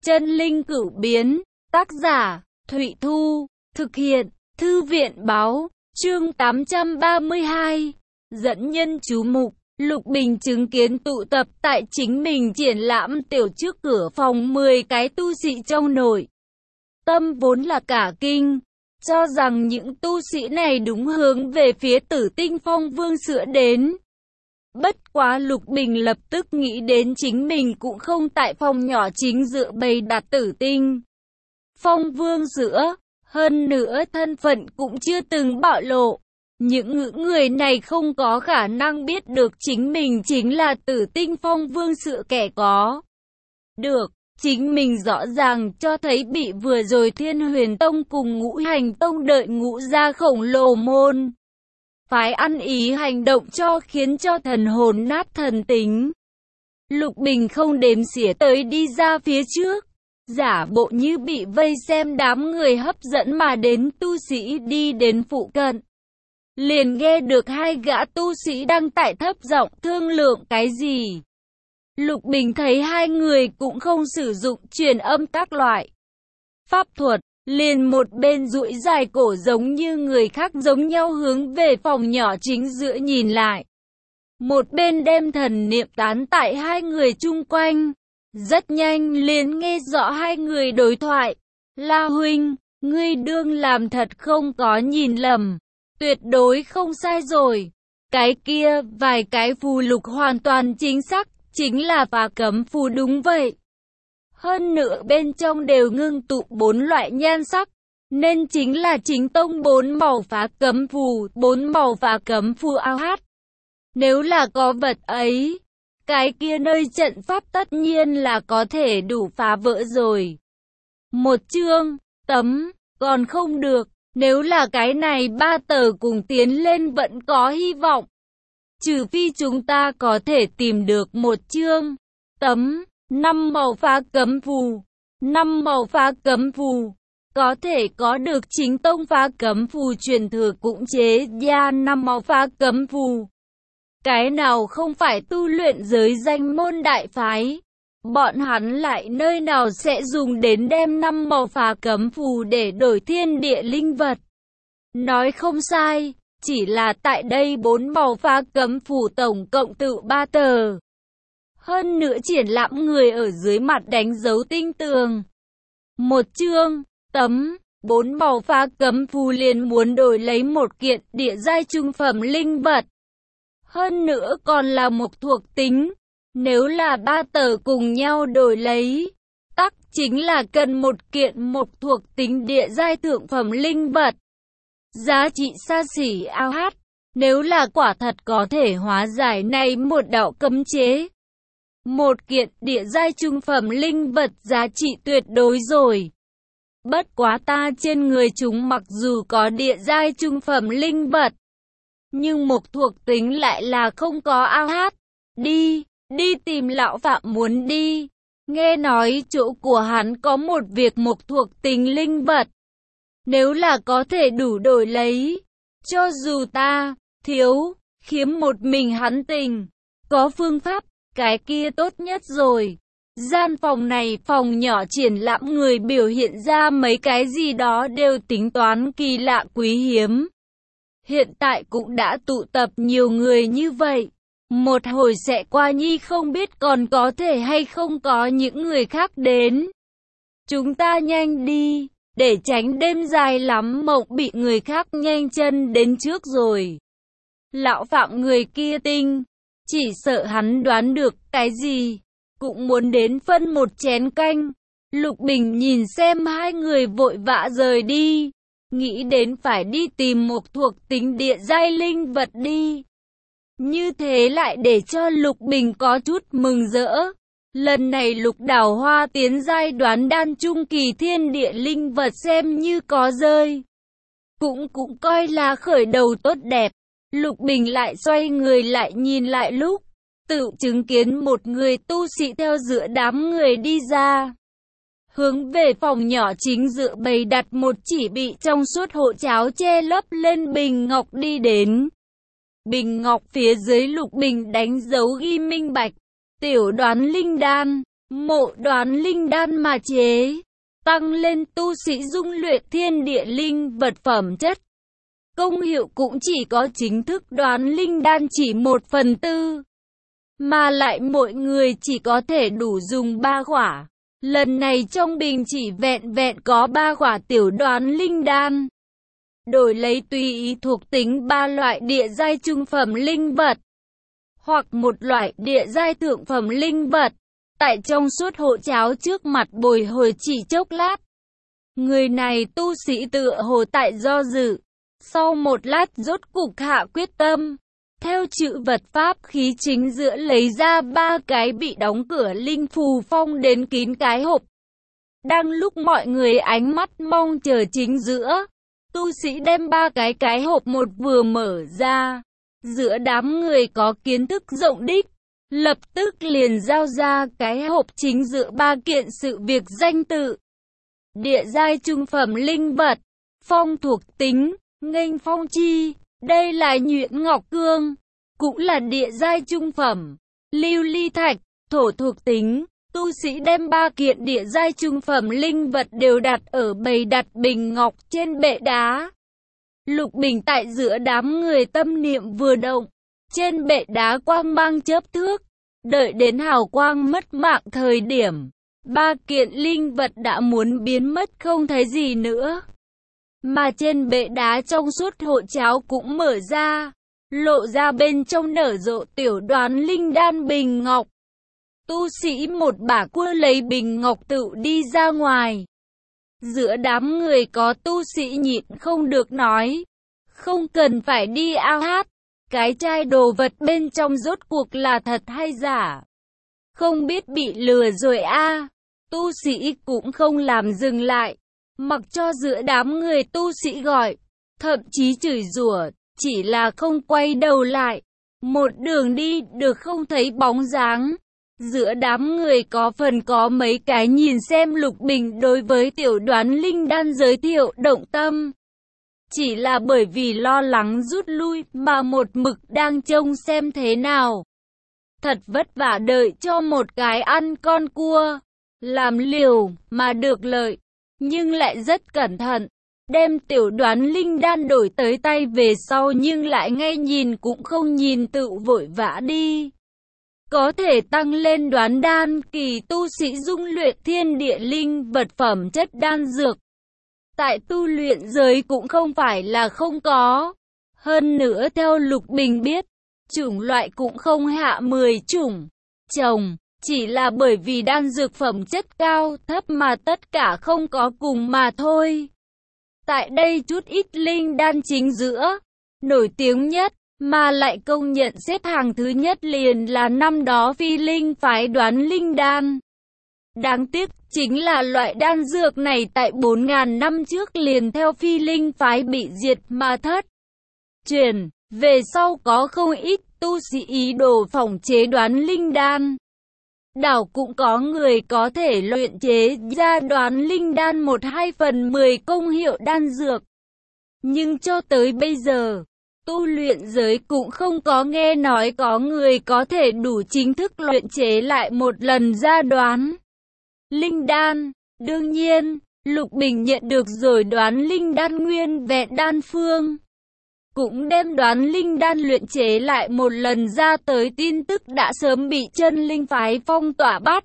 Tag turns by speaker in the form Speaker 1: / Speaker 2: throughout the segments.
Speaker 1: Chân linh cửu biến, tác giả, Thụy Thu, thực hiện, Thư viện báo, chương 832, dẫn nhân chú mục. Lục Bình chứng kiến tụ tập tại chính mình triển lãm tiểu trước cửa phòng 10 cái tu sĩ trong nội tâm vốn là cả kinh, cho rằng những tu sĩ này đúng hướng về phía Tử Tinh Phong Vương sữa đến. Bất quá Lục Bình lập tức nghĩ đến chính mình cũng không tại phòng nhỏ chính giữa bày đặt Tử Tinh Phong Vương sữa, hơn nữa thân phận cũng chưa từng bạo lộ. Những người này không có khả năng biết được chính mình chính là Tử Tinh Phong Vương sữa kẻ có được. Chính mình rõ ràng cho thấy bị vừa rồi Thiên Huyền Tông cùng Ngũ Hành Tông đợi ngũ gia khổng lồ môn phái ăn ý hành động cho khiến cho thần hồn nát thần tính. Lục Bình không đếm xỉa tới đi ra phía trước, giả bộ như bị vây xem đám người hấp dẫn mà đến tu sĩ đi đến phụ cận. Liền nghe được hai gã tu sĩ đang tại thấp giọng thương lượng cái gì. Lục Bình thấy hai người cũng không sử dụng truyền âm các loại pháp thuật, liền một bên duỗi dài cổ giống như người khác giống nhau hướng về phòng nhỏ chính giữa nhìn lại. Một bên đem thần niệm tán tại hai người chung quanh. Rất nhanh liền nghe rõ hai người đối thoại. La huynh, ngươi đương làm thật không có nhìn lầm. Tuyệt đối không sai rồi. Cái kia, vài cái phù lục hoàn toàn chính xác, chính là phá cấm phù đúng vậy. Hơn nữa bên trong đều ngưng tụ 4 loại nhan sắc, nên chính là chính tông 4 màu phá cấm phù, 4 màu phá cấm phù ao hát. Nếu là có vật ấy, cái kia nơi trận pháp tất nhiên là có thể đủ phá vỡ rồi. Một chương, tấm, còn không được, nếu là cái này 3 tờ cùng tiến lên vẫn có hy vọng. Trừ phi chúng ta có thể tìm được một chương, tấm, 5 màu phá cấm phù, 5 màu phá cấm phù, có thể có được chính tông phá cấm phù truyền thừa cũng chế ra 5 màu phá cấm phù. Cái nào không phải tu luyện giới danh môn đại phái, bọn hắn lại nơi nào sẽ dùng đến đem 5 màu phá cấm phù để đổi thiên địa linh vật. Nói không sai, chỉ là tại đây 4 màu phá cấm phù tổng cộng tự 3 tờ. Hơn nữa triển lãm người ở dưới mặt đánh dấu tinh tường. Một chương, tấm, 4 màu phá cấm phù liền muốn đổi lấy một kiện địa giai trung phẩm linh vật. Hơn nữa còn là một thuộc tính. Nếu là 3 tờ cùng nhau đổi lấy, tắc chính là cần một kiện một thuộc tính địa giai thượng phẩm linh vật. Giá trị xa xỉ ao hát. Nếu là quả thật có thể hóa giải này một đạo cấm chế. Một kiện địa giai trung phẩm linh vật giá trị tuyệt đối rồi. Bất quá ta trên người chúng mặc dù có địa giai trung phẩm linh vật, nhưng một thuộc tính lại là không có ao hát. Đi tìm lão Phạm muốn đi. Nghe nói chỗ của hắn có một việc một thuộc tính linh vật. Nếu là có thể đủ đổi lấy, cho dù ta thiếu khiếm một mình hắn tình, có phương pháp, cái kia tốt nhất rồi. Gian phòng này phòng nhỏ triển lãm người biểu hiện ra mấy cái gì đó đều tính toán kỳ lạ quý hiếm. Hiện tại cũng đã tụ tập nhiều người như vậy. Một hồi sẽ qua nhi không biết còn có thể hay không có những người khác đến. Chúng ta nhanh đi, để tránh đêm dài lắm mộng bị người khác nhanh chân đến trước rồi. Lão Phạm người kia tinh, chỉ sợ hắn đoán được cái gì, cũng muốn đến phân một chén canh. Lục Bình nhìn xem hai người vội vã rời đi, nghĩ đến phải đi tìm một thuộc tính địa giai linh vật đi. Như thế lại để cho Lục Bình có chút mừng rỡ. Lần này Lục Đào Hoa tiến giai đoán đan trung kỳ thiên địa linh vật xem như có rơi. Cũng coi là khởi đầu tốt đẹp. Lục Bình lại xoay người lại nhìn lại lúc, tự chứng kiến một người tu sĩ theo giữa đám người đi ra. Hướng về phòng nhỏ chính giữa bày đặt một chỉ bị trong suốt hộ cháo che lấp lên bình ngọc đi đến. Bình ngọc phía dưới Lục Bình đánh dấu ghi minh bạch, tiểu đoán linh đan. mộ đoán linh đan mà chế, tăng lên tu sĩ dung luyện thiên địa linh vật phẩm chất. Công hiệu cũng chỉ có chính thức đoán linh đan chỉ 1/4, mà lại mỗi người chỉ có thể đủ dùng 3 quả. Lần này trong bình chỉ vẹn vẹn có 3 quả tiểu đoán linh đan. Đổi lấy tùy ý thuộc tính 3 loại địa giai trung phẩm linh vật, hoặc một loại địa giai thượng phẩm linh vật. Tại trong suốt hộ cháo trước mặt bồi hồi chỉ chốc lát. Người này tu sĩ tựa hồ tại do dự. Sau một lát rốt cục hạ quyết tâm. Theo chữ vật pháp khí chính giữa lấy ra 3 cái bị đóng cửa linh phù phong đến kín cái hộp. Đang lúc mọi người ánh mắt mong chờ chính giữa, tu sĩ đem 3 cái hộp một vừa mở ra. Giữa đám người có kiến thức rộng đích, lập tức liền giao ra cái hộp chính giữa 3 kiện sự việc danh tự. Địa giai trung phẩm linh vật, phong thuộc tính, nghênh phong chi, đây là nhuyễn ngọc cương, cũng là địa giai trung phẩm. Lưu ly thạch, thổ thuộc tính, tu sĩ đem 3 kiện địa giai trung phẩm linh vật đều đặt ở bày đặt bình ngọc trên bệ đá. Lục Bình tại giữa đám người tâm niệm vừa động, trên bệ đá quang mang chớp thước, đợi đến hào quang mất mạng thời điểm, 3 kiện linh vật đã muốn biến mất không thấy gì nữa. Mà trên bệ đá trong suốt hộ cháo cũng mở ra, lộ ra bên trong nở rộ tiểu đoán linh đan bình ngọc. Tu sĩ một bả cua lấy bình ngọc tự đi ra ngoài. Giữa đám người có tu sĩ nhịn không được nói, không cần phải đi ao hát, cái chai đồ vật bên trong rốt cuộc là thật hay giả. Không biết bị lừa rồi a. Tu sĩ cũng không làm dừng lại, mặc cho giữa đám người tu sĩ gọi, thậm chí chửi rủa, chỉ là không quay đầu lại. Một đường đi được không thấy bóng dáng. Giữa đám người có phần có mấy cái nhìn xem Lục Bình đối với tiểu đoán linh đan giới thiệu động tâm. Chỉ là bởi vì lo lắng rút lui mà một mực đang trông xem thế nào. Thật vất vả đợi cho một cái ăn con cua, làm liều mà được lợi, nhưng lại rất cẩn thận. Đem tiểu đoán linh đan đổi tới tay về sau nhưng lại ngay nhìn cũng không nhìn tự vội vã đi. Có thể tăng lên đoán đan kỳ tu sĩ dung luyện thiên địa linh vật phẩm chất đan dược. Tại tu luyện giới cũng không phải là không có. Hơn nữa theo Lục Bình biết, chủng loại cũng không hạ 10 chủng. Trồng, chỉ là bởi vì đan dược phẩm chất cao thấp mà tất cả không có cùng mà thôi. Tại đây chút ít linh đan chính giữa, nổi tiếng nhất, mà lại công nhận xếp hàng thứ nhất liền là năm đó Phi Linh phái đoán linh đan. Đáng tiếc chính là loại đan dược này tại 4.000 năm trước liền theo Phi Linh phái bị diệt mà thất truyền. Về sau có không ít tu sĩ ý đồ phỏng chế đoán linh đan. Đảo cũng có người có thể luyện chế ra đoán linh đan 1/2/10 công hiệu đan dược. Nhưng cho tới bây giờ, tu luyện giới cũng không có nghe nói có người có thể đủ chính thức luyện chế lại một lần ra đoán linh đan. Đương nhiên, Lục Bình nhận được rồi đoán linh đan nguyên vẹn đan phương, cũng đem đoán linh đan luyện chế lại một lần ra tới tin tức đã sớm bị chân linh phái phong tỏa bắt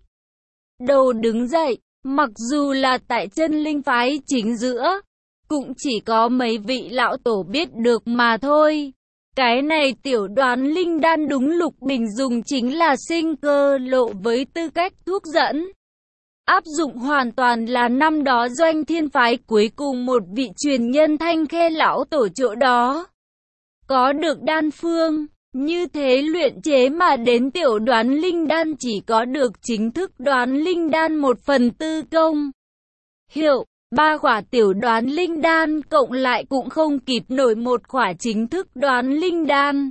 Speaker 1: đầu đứng dậy. Mặc dù là tại chân linh phái chính giữa, cũng chỉ có mấy vị lão tổ biết được mà thôi. Cái này tiểu đoán linh đan đúng Lục Bình dùng chính là sinh cơ lộ với tư cách thuốc dẫn. Áp dụng hoàn toàn là năm đó Doanh Thiên phái cuối cùng một vị truyền nhân Thanh Khê lão tổ chỗ đó có được đan phương, như thế luyện chế mà đến tiểu đoán linh đan chỉ có được chính thức đoán linh đan 1/4 công hiệu. 3 quả tiểu đoán linh đan cộng lại cũng không kịp nổi một quả chính thức đoán linh đan.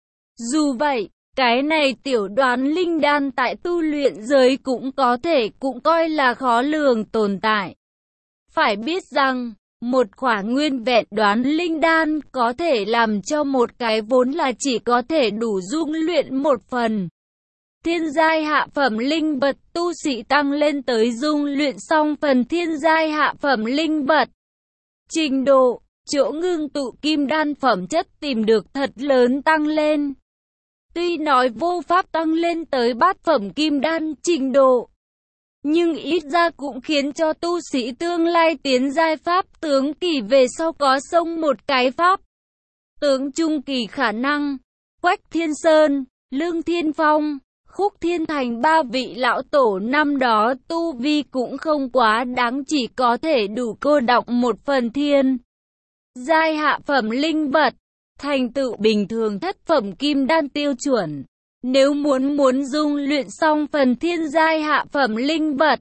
Speaker 1: Dù vậy, cái này tiểu đoán linh đan tại tu luyện giới cũng coi là khó lường tồn tại. Phải biết rằng, một quả nguyên vẹn đoán linh đan có thể làm cho một cái vốn là chỉ có thể đủ dung luyện một phần Thiên giai hạ phẩm linh vật tu sĩ tăng lên tới dung luyện xong phần thiên giai hạ phẩm linh vật. Trình độ, chỗ ngưng tụ kim đan phẩm chất tìm được thật lớn tăng lên. Tuy nói vô pháp tăng lên tới bát phẩm kim đan trình độ, nhưng ít ra cũng khiến cho tu sĩ tương lai tiến giai pháp tướng kỳ về sau có xông một cái pháp tướng trung kỳ khả năng. Quách Thiên Sơn, Lương Thiên Phong, Khúc Thiên Thành ba vị lão tổ năm đó tu vi cũng không quá đáng, chỉ có thể đủ cô đọng một phần thiên giai hạ phẩm linh vật, thành tựu bình thường thất phẩm kim đan tiêu chuẩn. Nếu muốn dung luyện xong phần thiên giai hạ phẩm linh vật,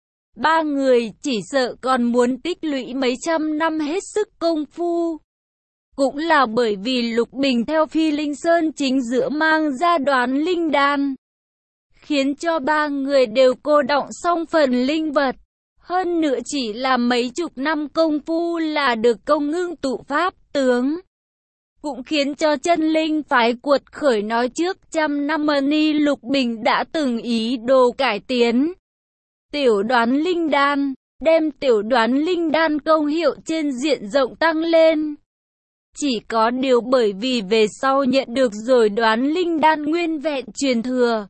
Speaker 1: ba người chỉ sợ còn muốn tích lũy mấy trăm năm hết sức công phu. Cũng là bởi vì Lục Bình theo Phi Linh Sơn chính giữa mang ra Đoán Linh Đan, khiến cho ba người đều cô đọng xong phần linh vật. Hơn nữa chỉ là mấy chục năm công phu là được công ngưng tụ pháp tướng. Cũng khiến cho chân linh phái cuột khởi. Nói trước trăm năm ni Lục Bình đã từng ý đồ cải tiến tiểu Đoán Linh Đan, đem tiểu Đoán Linh Đan công hiệu trên diện rộng tăng lên. Chỉ có điều bởi vì về sau nhận được rồi Đoán Linh Đan nguyên vẹn truyền thừa.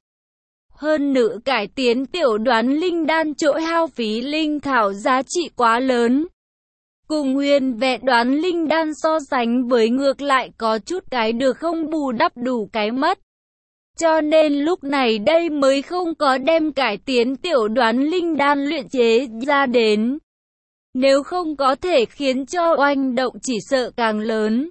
Speaker 1: Hơn nữa cải tiến tiểu Đoán Linh Đan chỗ hao phí linh thảo giá trị quá lớn. Cùng nguyên vẹn Đoán Linh Đan so sánh với ngược lại có chút cái được không bù đắp đủ cái mất. Cho nên lúc này đây mới không có đem cải tiến tiểu Đoán Linh Đan luyện chế ra đến. Nếu không có thể khiến cho oanh động chỉ sợ càng lớn.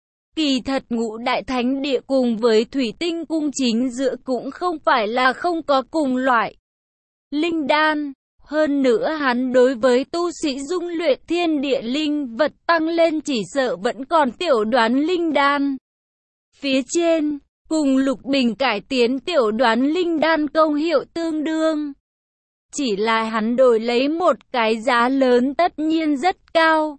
Speaker 1: Kỳ thật Ngũ Đại Thánh Địa cùng với Thủy Tinh Cung chính giữa cũng không phải là không có cùng loại linh đan. Hơn nữa hắn đối với tu sĩ dung luyện thiên địa linh vật tăng lên chỉ sợ vẫn còn tiểu Đoán Linh Đan phía trên, cùng Lục Bình cải tiến tiểu Đoán Linh Đan công hiệu tương đương. Chỉ là hắn đổi lấy một cái giá lớn tất nhiên rất cao.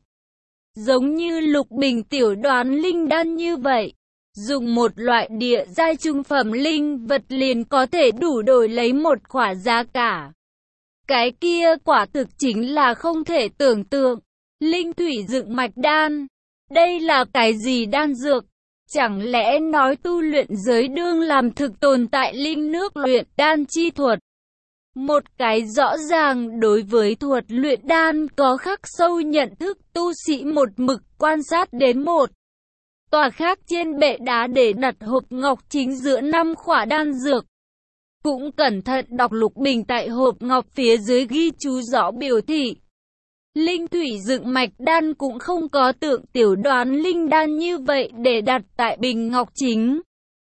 Speaker 1: Giống như Lục Bình tiểu Đoán Linh Đan như vậy, dùng một loại địa giai trung phẩm linh vật liền có thể đủ đổi lấy một khỏa giá cả. Cái kia quả thực chính là không thể tưởng tượng. Linh thủy dựng mạch đan, đây là cái gì đan dược? Chẳng lẽ nói tu luyện giới đương làm thực tồn tại linh nước luyện đan chi thuật? Một cái rõ ràng đối với thuật luyện đan có khắc sâu nhận thức tu sĩ một mực quan sát đến một tòa khác trên bệ đá để đặt hộp ngọc chính giữa 5 khỏa đan dược. Cũng cẩn thận đọc Lục Bình tại hộp ngọc phía dưới ghi chú rõ biểu thị. Linh thủy dựng mạch đan cũng không có tượng tiểu Đoán Linh Đan như vậy để đặt tại bình ngọc chính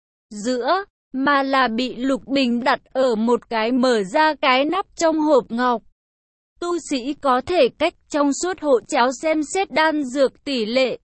Speaker 1: giữa, mà là bị Lục Bình đặt ở một cái mở ra cái nắp trong hộp ngọc. Tu sĩ có thể cách trong suốt hộ cháo xem xét đan dược tỷ lệ.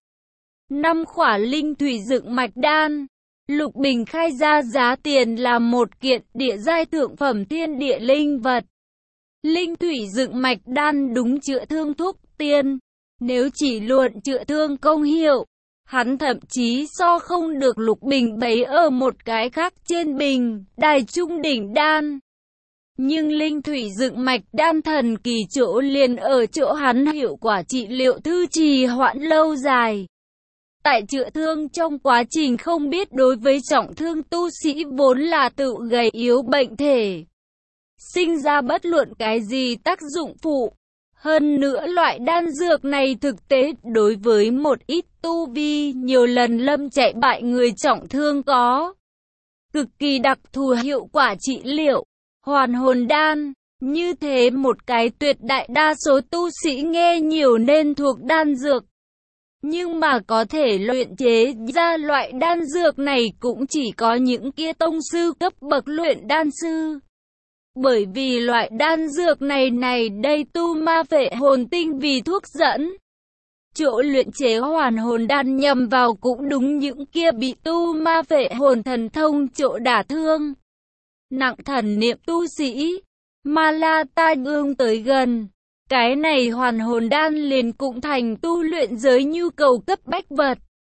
Speaker 1: 5 khỏa linh thủy dựng mạch đan, Lục Bình khai ra giá tiền là một kiện địa giai thượng phẩm thiên địa linh vật. Linh thủy dựng mạch đan đúng chữa thương thuốc tiên, nếu chỉ luận chữa thương công hiệu, hắn thậm chí so không được Lục Bình bấy ở một cái khác trên bình, đài trung đỉnh đan. Nhưng linh thủy dựng mạch đan thần kỳ chỗ liền ở chỗ hắn hiệu quả trị liệu thư trì hoãn lâu dài. Tại chữa thương trong quá trình không biết đối với trọng thương tu sĩ vốn là tự gầy yếu bệnh thể, sinh ra bất luận cái gì tác dụng phụ. Hơn nữa loại đan dược này thực tế đối với một ít tu vi nhiều lần lâm chạy bại người trọng thương có cực kỳ đặc thù hiệu quả trị liệu. Hoàn hồn đan, như thế một cái tuyệt đại đa số tu sĩ nghe nhiều nên thuộc đan dược. Nhưng mà có thể luyện chế ra loại đan dược này cũng chỉ có những kia tông sư cấp bậc luyện đan sư. Bởi vì loại đan dược này đây tu ma phệ hồn tinh vì thuốc dẫn. Chỗ luyện chế hoàn hồn đan nhằm vào cũng đúng những kia bị tu ma phệ hồn thần thông chỗ đả thương nặng thần niệm tu sĩ, mà là tai ương tới gần. Cái này hoàn hồn đan liền cũng thành tu luyện giới nhu cầu cấp bách vật.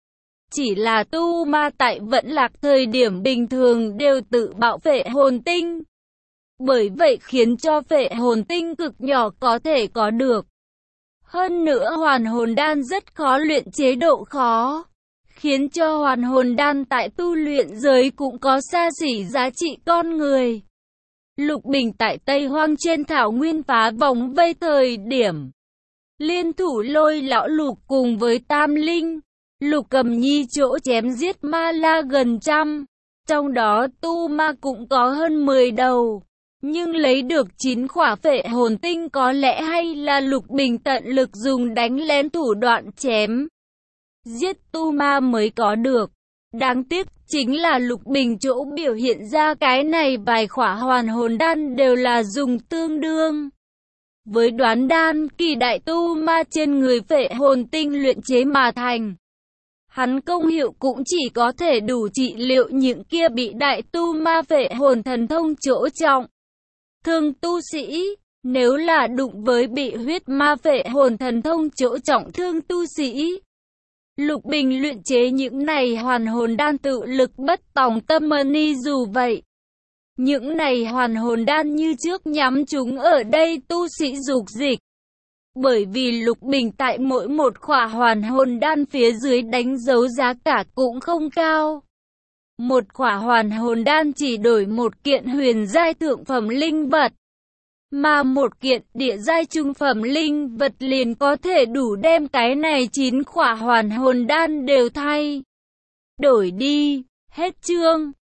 Speaker 1: Chỉ là tu ma tại Vẫn Lạc thời điểm bình thường đều tự bạo phệ hồn tinh. Bởi vậy khiến cho phệ hồn tinh cực nhỏ có thể có được. Hơn nữa hoàn hồn đan rất khó luyện chế, độ khó, khiến cho hoàn hồn đan tại tu luyện giới cũng có xa xỉ giá trị con người. Lục Bình tại Tây Hoang trên thảo nguyên phá vòng vây thời điểm liên thủ Lôi lão Lục cùng với Tam Linh, Lục Cầm Nhi chỗ chém giết ma la gần trăm, trong đó tu ma cũng có hơn 10 đầu, nhưng lấy được 9 khỏa phệ hồn tinh có lẽ hay là Lục Bình tận lực dùng đánh lén thủ đoạn chém giết tu ma mới có được. Đáng tiếc chính là Lục Bình chỗ biểu hiện ra cái này vài khỏa hoàn hồn đan đều là dùng tương đương với đoán đan kỳ đại tu ma trên người phệ hồn tinh luyện chế mà thành. Hắn công hiệu cũng chỉ có thể đủ trị liệu những kia bị đại tu ma phệ hồn thần thông chỗ trọng thương tu sĩ. Nếu là đụng với bị huyết ma phệ hồn thần thông chỗ trọng thương tu sĩ, Lục Bình luyện chế những này hoàn hồn đan tự lực bất tòng tâm ni. Dù vậy, những này hoàn hồn đan như trước nhắm chúng ở đây tu sĩ dục dịch. Bởi vì Lục Bình tại mỗi một khỏa hoàn hồn đan phía dưới đánh dấu giá cả cũng không cao. Một khỏa hoàn hồn đan chỉ đổi một kiện huyền giai thượng phẩm linh vật, mà một kiện địa giai trung phẩm linh vật liền có thể đủ đem cái này 9 khỏa hoàn hồn đan đều thay đổi đi. Hết chương.